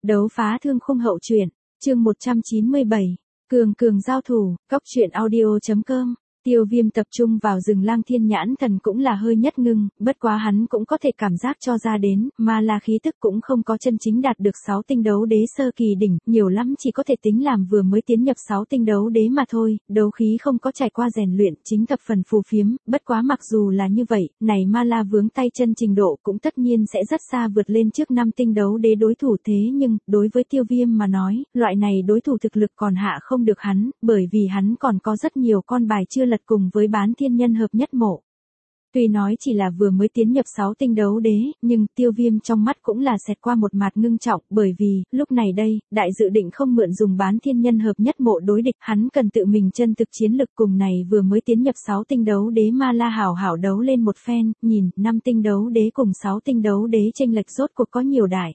Đấu phá thương khung hậu truyện, chương 197, cường giao thủ, Cóc truyện audio.com. Tiêu Viêm tập trung vào rừng Lang Thiên Nhãn Thần cũng là hơi nhất ngưng, bất quá hắn cũng có thể cảm giác cho ra đến, mà là khí tức cũng không có chân chính đạt được 6 tinh đấu đế sơ kỳ đỉnh, nhiều lắm chỉ có thể tính làm vừa mới tiến nhập 6 tinh đấu đế mà thôi, đấu khí không có trải qua rèn luyện, chính thập phần phù phiếm, bất quá mặc dù là như vậy, này ma la vướng tay chân trình độ cũng tất nhiên sẽ rất xa vượt lên trước 5 tinh đấu đế đối thủ thế nhưng, đối với Tiêu Viêm mà nói, loại này đối thủ thực lực còn hạ không được hắn, bởi vì hắn còn có rất nhiều con bài chưa lật cùng với bán thiên nhân hợp nhất mộ. Tuy nói chỉ là vừa mới tiến nhập 6 tinh đấu đế, nhưng Tiêu Viêm trong mắt cũng là xẹt qua một mặt ngưng trọng, bởi vì, lúc này đây, đại dự định không mượn dùng bán thiên nhân hợp nhất mộ đối địch, hắn cần tự mình chân thực chiến lực cùng này vừa mới tiến nhập 6 tinh đấu đế ma la hảo hảo đấu lên một phen, nhìn, 5 tinh đấu đế cùng 6 tinh đấu đế chênh lệch rốt cuộc có nhiều đại.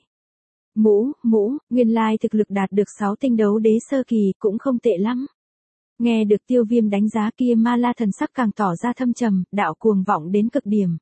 Nguyên lai thực lực đạt được 6 tinh đấu đế sơ kỳ cũng không tệ lắm. Nghe được Tiêu Viêm đánh giá kia ma la thần sắc càng tỏ ra thâm trầm, đạo cuồng vọng đến cực điểm.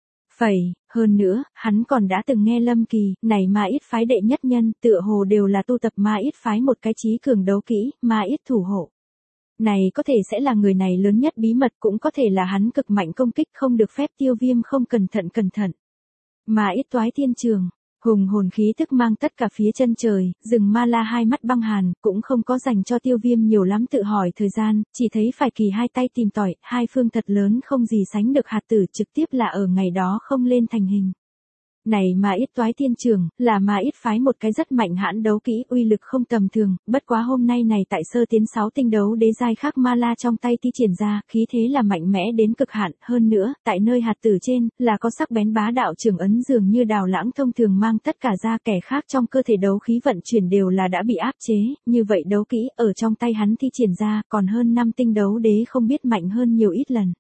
Hơn nữa, hắn còn đã từng nghe Lâm Kỳ, này ma ít phái đệ nhất nhân, tựa hồ đều là tu tập ma ít phái một cái chí cường đấu kỹ, ma ít thủ hộ. Này có thể sẽ là người này lớn nhất bí mật, cũng có thể là hắn cực mạnh công kích không được phép Tiêu Viêm không cẩn thận. Ma ít toái thiên trường. Hùng hồn khí tức mang tất cả phía chân trời, rừng ma la hai mắt băng hàn, cũng không có dành cho Tiêu Viêm nhiều lắm tự hỏi thời gian, chỉ thấy phải kỳ hai tay tìm tòi, hai phương thật lớn không gì sánh được hạt tử trực tiếp là ở ngày đó không lên thành hình. Này ma ít toái thiên trường, là ma ít phái một cái rất mạnh hãn đấu kỹ uy lực không tầm thường, bất quá hôm nay này tại sơ tiến 6 tinh đấu đế giai khác ma la trong tay thi triển ra, khí thế là mạnh mẽ đến cực hạn, hơn nữa, tại nơi hạt tử trên, là có sắc bén bá đạo trường ấn dường như đào lãng thông thường mang tất cả ra kẻ khác trong cơ thể đấu khí vận chuyển đều là đã bị áp chế, như vậy đấu kỹ ở trong tay hắn thi triển ra, còn hơn 5 tinh đấu đế không biết mạnh hơn nhiều ít lần.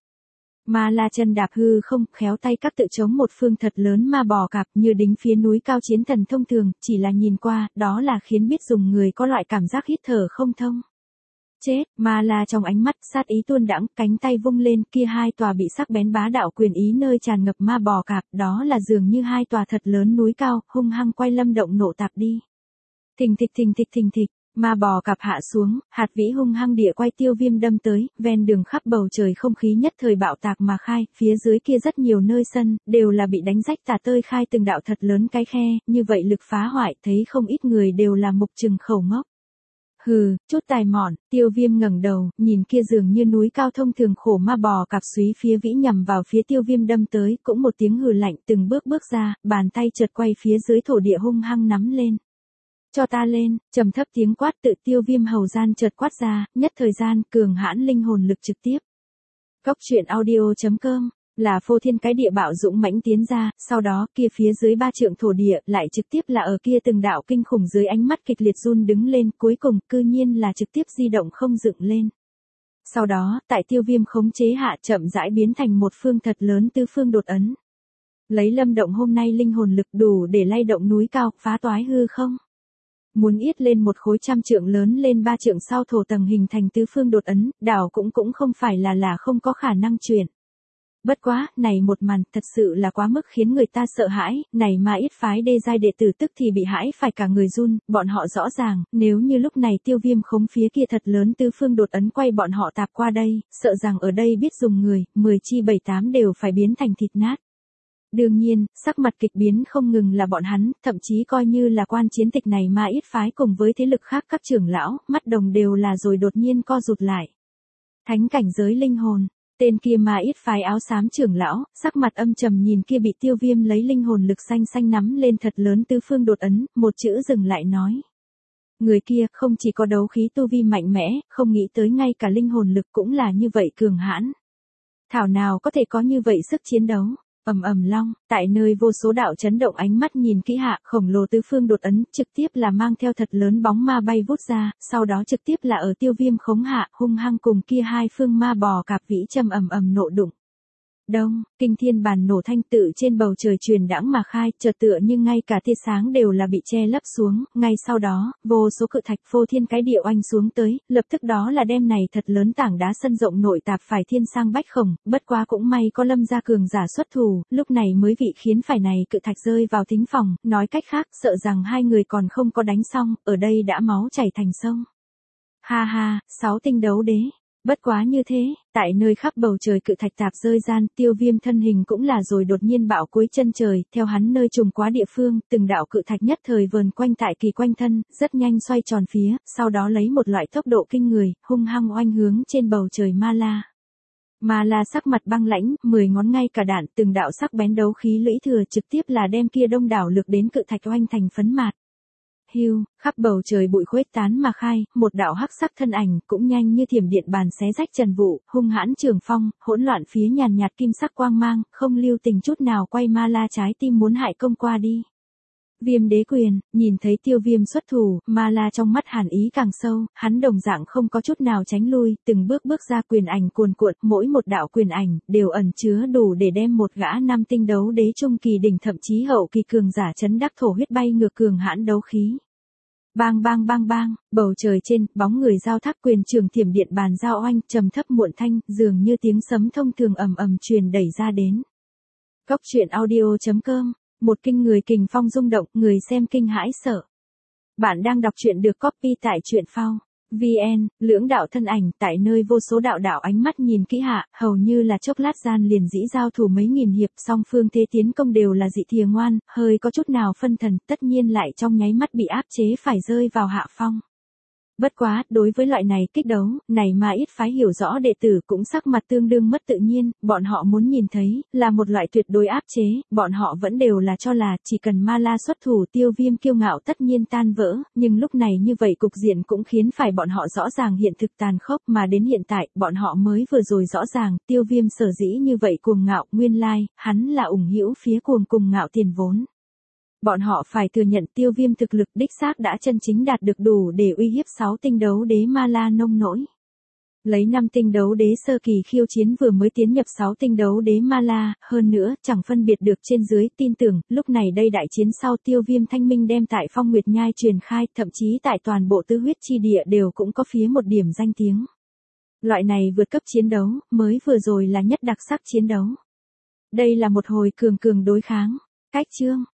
Ma la chân đạp hư không, khéo tay các tự chống một phương thật lớn ma bò cạp như đính phía núi cao chiến thần thông thường, chỉ là nhìn qua, đó là khiến biết dùng người có loại cảm giác hít thở không thông. Chết, ma la trong ánh mắt, sát ý tuôn đãng, cánh tay vung lên, kia hai tòa bị sắc bén bá đạo quyền ý nơi tràn ngập ma bò cạp, đó là dường như hai tòa thật lớn núi cao, hung hăng quay lâm động nổ tạp đi. Thình thịch. Ma bò cạp hạ xuống, hạt vĩ hung hăng địa quay Tiêu Viêm đâm tới, ven đường khắp bầu trời không khí nhất thời bạo tạc mà khai, phía dưới kia rất nhiều nơi sân, đều là bị đánh rách tả tơi khai từng đạo thật lớn cái khe, như vậy lực phá hoại, thấy không ít người đều là mục trừng khẩu ngốc. Hừ, chút tài mọn, Tiêu Viêm ngẩng đầu, nhìn kia dường như núi cao thông thường khổ ma bò cạp súy phía vĩ nhằm vào phía Tiêu Viêm đâm tới, cũng một tiếng hừ lạnh từng bước ra, bàn tay chợt quay phía dưới thổ địa hung hăng nắm lên. Cho ta lên, trầm thấp tiếng quát tự Tiêu Viêm hầu gian chợt quát ra, nhất thời gian, cường hãn linh hồn lực trực tiếp. Cóc truyện audio.com, là phô thiên cái địa bạo dũng mãnh tiến ra, sau đó, kia phía dưới 3 trượng thổ địa, lại trực tiếp là ở kia từng đạo kinh khủng dưới ánh mắt kịch liệt run đứng lên, cuối cùng, cư nhiên là trực tiếp di động không dựng lên. Sau đó, tại Tiêu Viêm khống chế hạ chậm rãi biến thành một phương thật lớn tứ phương đột ấn. Lấy lâm động hôm nay linh hồn lực đủ để lay động núi cao, phá toái hư không? Muốn yết lên một khối 100 trượng lớn lên 3 trượng sau thổ tầng hình thành tứ phương đột ấn, đảo cũng không phải là không có khả năng chuyển. Bất quá, này một màn thật sự là quá mức khiến người ta sợ hãi, này mà ít phái đê giai đệ tử tức thì bị hãi phải cả người run, bọn họ rõ ràng, nếu như lúc này Tiêu Viêm khống phía kia thật lớn tứ phương đột ấn quay bọn họ tạp qua đây, sợ rằng ở đây biết dùng người, 10 chi 7-8 đều phải biến thành thịt nát. Đương nhiên, sắc mặt kịch biến không ngừng là bọn hắn, thậm chí coi như là quan chiến tịch này mà ít phái cùng với thế lực khác các trưởng lão, mắt đồng đều là rồi đột nhiên co rụt lại. Thánh cảnh giới linh hồn, tên kia mà ít phái áo xám trưởng lão, sắc mặt âm trầm nhìn kia bị Tiêu Viêm lấy linh hồn lực xanh nắm lên thật lớn tứ phương đột ấn, một chữ dừng lại nói. Người kia không chỉ có đấu khí tu vi mạnh mẽ, không nghĩ tới ngay cả linh hồn lực cũng là như vậy cường hãn. Thảo nào có thể có như vậy sức chiến đấu. Ầm long, tại nơi vô số đạo chấn động ánh mắt nhìn kỹ hạ, khổng lồ tứ phương đột ấn, trực tiếp là mang theo thật lớn bóng ma bay vút ra, sau đó trực tiếp là ở Tiêu Viêm khống hạ, hung hăng cùng kia hai phương ma bò cạp vĩ châm ầm nộ đụng. Đông, kinh thiên bản nổ thanh tự trên bầu trời truyền đãng mà khai, chợt tựa như ngay cả tia sáng đều là bị che lấp xuống, ngay sau đó, vô số cự thạch phô thiên cái địa oanh xuống tới, lập tức đó là đem này thật lớn tảng đá sân rộng nội tạp phải thiên sang bách khổng, bất quá cũng may có Lâm gia cường giả xuất thủ, lúc này mới vị khiến phải này cự thạch rơi vào thính phòng, nói cách khác, sợ rằng hai người còn không có đánh xong, ở đây đã máu chảy thành sông. Ha ha, 6 tinh đấu đế. Bất quá như thế, tại nơi khắp bầu trời cự thạch tạp rơi gian, Tiêu Viêm thân hình cũng là rồi đột nhiên bạo cuối chân trời, theo hắn nơi trùng quá địa phương, từng đạo cự thạch nhất thời vờn quanh tại kỳ quanh thân, rất nhanh xoay tròn phía, sau đó lấy một loại tốc độ kinh người, hung hăng oanh hướng trên bầu trời Ma La. Ma La sắc mặt băng lãnh, 10 ngón ngay cả đạn, từng đạo sắc bén đấu khí lũy thừa trực tiếp là đem kia đông đảo lực đến cự thạch oanh thành phấn mạt. Hưu, khắp bầu trời bụi khuếch tán mà khai, một đạo hắc sắc thân ảnh cũng nhanh như thiểm điện bàn xé rách trần vụ, hung hãn trường phong, hỗn loạn phía nhàn nhạt kim sắc quang mang, không lưu tình chút nào quay Ma La trái tim muốn hại công qua đi. Viêm đế quyền, nhìn thấy Tiêu Viêm xuất thủ, Ma La trong mắt hàn ý càng sâu, hắn đồng dạng không có chút nào tránh lui, từng bước bước ra quyền ảnh cuồn cuộn, mỗi một đạo quyền ảnh đều ẩn chứa đủ để đem một gã nam tinh đấu đế trung kỳ đỉnh thậm chí hậu kỳ cường giả chấn đắc thổ huyết bay ngược cường hãn đấu khí. Bang bang bang bang, bầu trời trên, bóng người giao thác quyền trường thiểm điện bàn giao oanh, trầm thấp muộn thanh, dường như tiếng sấm thông thường ầm ầm truyền đẩy ra đến. Cốc truyện audio.com, một kinh người kình phong rung động, người xem kinh hãi sợ. Bạn đang đọc truyện được copy tại truyện phao. VN, lưỡng đạo thân ảnh tại nơi vô số đạo đạo ánh mắt nhìn kỹ hạ, hầu như là chốc lát gian liền dĩ giao thủ mấy nghìn hiệp, song phương thế tiến công đều là dị thìa ngoan, hơi có chút nào phân thần, tất nhiên lại trong nháy mắt bị áp chế phải rơi vào hạ phong. Bất quá, đối với loại này kích đấu, này mà ít phái hiểu rõ đệ tử cũng sắc mặt tương đương mất tự nhiên, bọn họ muốn nhìn thấy, là một loại tuyệt đối áp chế, bọn họ vẫn đều là cho là, chỉ cần Ma La xuất thủ Tiêu Viêm kiêu ngạo tất nhiên tan vỡ, nhưng lúc này như vậy cục diện cũng khiến phải bọn họ rõ ràng hiện thực tàn khốc mà đến hiện tại, bọn họ mới vừa rồi rõ ràng, Tiêu Viêm sở dĩ như vậy cuồng ngạo, nguyên lai, hắn là ủng hữu phía cuồng cùng ngạo tiền vốn. Bọn họ phải thừa nhận Tiêu Viêm thực lực đích xác đã chân chính đạt được đủ để uy hiếp 6 tinh đấu đế Ma La nông nỗi. Lấy 5 tinh đấu đế sơ kỳ khiêu chiến vừa mới tiến nhập 6 tinh đấu đế Ma La, hơn nữa, chẳng phân biệt được trên dưới, tin tưởng, lúc này đây đại chiến sau Tiêu Viêm thanh minh đem tại Phong Nguyệt Nhai truyền khai, thậm chí tại toàn bộ tứ huyết chi địa đều cũng có phía một điểm danh tiếng. Loại này vượt cấp chiến đấu, mới vừa rồi là nhất đặc sắc chiến đấu. Đây là một hồi cường cường đối kháng. Cách chương